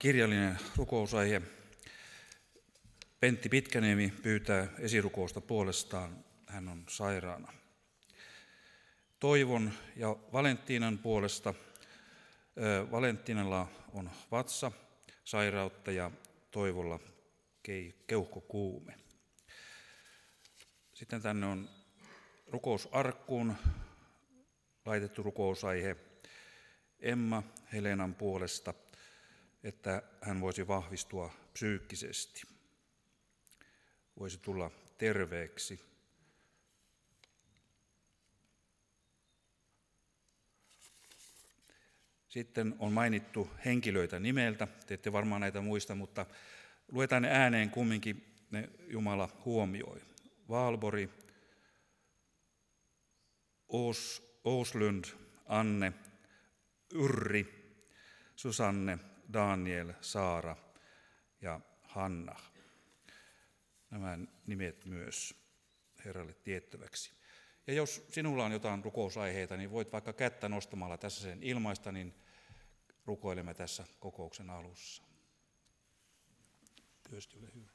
Kirjallinen rukousaihe. Pentti Pitkäniemi pyytää esirukousta puolestaan. Hän on sairaana. Toivon ja Valentiinan puolesta. Valentinalla on vatsa, sairautta ja Toivolla keuhkokuume. Sitten tänne on rukousarkkuun laitettu rukousaihe Emma Helenan puolesta, että hän voisi vahvistua psyykkisesti, voisi tulla terveeksi. Sitten on mainittu henkilöitä nimeltä, te ette varmaan näitä muista, mutta luetaan ne ääneen kumminkin, ne Jumala huomioi. Valborg, Åslund, Anne, Yrri, Susanne, Daniel, Saara ja Hanna. Nämä nimet myös Herralle tiettäväksi. Ja jos sinulla on jotain rukousaiheita, niin voit vaikka kättä nostamalla tässä sen ilmaista, niin rukoilemme tässä kokouksen alussa. Työsti ole hyvä.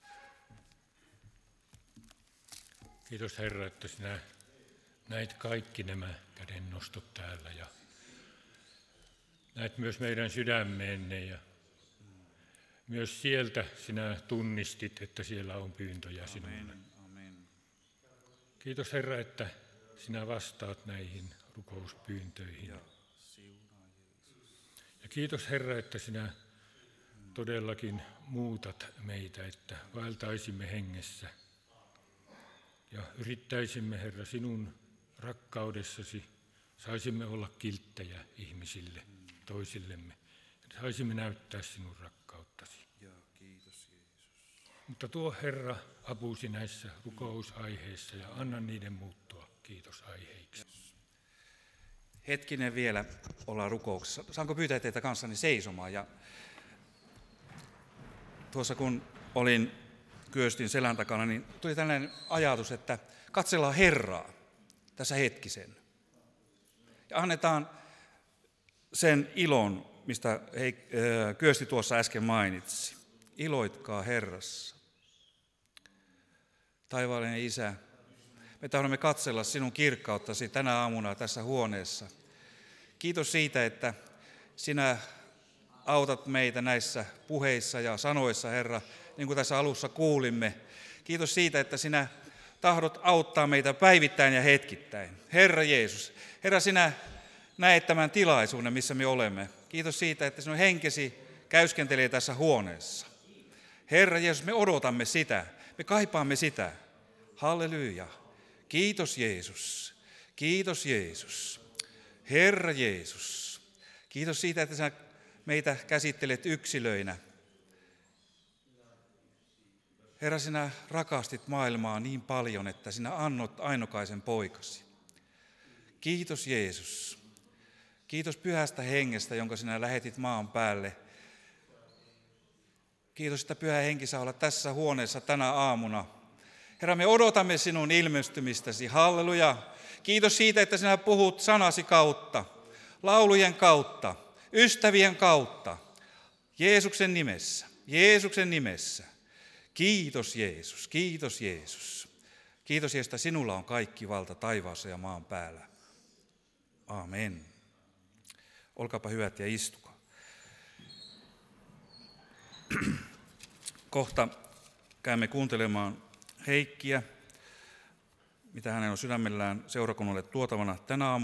Kiitos Herra, että sinä näit kaikki nämä kädennostot täällä ja näet myös meidän sydämeenne ja myös sieltä sinä tunnistit, että siellä on pyyntöjä sinulle. Amen. Kiitos Herra, että sinä vastaat näihin rukouspyyntöihin. Ja kiitos Herra, että sinä todellakin muutat meitä, että vaeltaisimme hengessä. Ja yrittäisimme, Herra, sinun rakkaudessasi, saisimme olla kilttejä ihmisille, toisillemme. Ja saisimme näyttää sinun rakkauttasi. Kiitos Jeesus. Mutta tuo Herra apusi näissä rukousaiheissa ja anna niiden muuttua kiitosaiheiksi. Hetkinen vielä ollaan rukouksessa. Saanko pyytää teitä kanssani seisomaan? Ja tuossa kun kyöstin selän takana, niin tuli tällainen ajatus, että katsellaan Herraa tässä hetkisen. Ja annetaan sen ilon, mistä Kyösti tuossa äsken mainitsi. Iloitkaa Herrassa. Taivaallinen Isä, me tahdomme katsella sinun kirkkauttasi tänä aamuna tässä huoneessa. Kiitos siitä, että sinä autat meitä näissä puheissa ja sanoissa, Herra, niin kuin tässä alussa kuulimme. Kiitos siitä, että sinä tahdot auttaa meitä päivittäin ja hetkittäin. Herra Jeesus, Herra, sinä näet tämän tilaisuuden, missä me olemme. Kiitos siitä, että sinun henkesi käyskentelee tässä huoneessa. Herra Jeesus, me odotamme sitä, me kaipaamme sitä. Halleluja. Kiitos Jeesus. Kiitos Jeesus. Herra Jeesus. Kiitos siitä, että sinä meitä käsittelet yksilöinä. Herra, sinä rakastit maailmaa niin paljon, että sinä annot ainokaisen poikasi. Kiitos Jeesus. Kiitos pyhästä hengestä, jonka sinä lähetit maan päälle. Kiitos, että pyhä henki saa olla tässä huoneessa tänä aamuna. Herra, me odotamme sinun ilmestymistäsi. Halleluja. Kiitos siitä, että sinä puhut sanasi kautta, laulujen kautta, ystävien kautta. Jeesuksen nimessä. Jeesuksen nimessä. Kiitos Jeesus. Kiitos Jeesus. Kiitos Jeesus, että sinulla on kaikki valta taivaassa ja maan päällä. Amen. Olkaapa hyvät ja istukaa. Kohta käymme kuuntelemaan Heikkiä, mitä hänen on sydämellään seurakunnalle tuotavana tänä aamuna.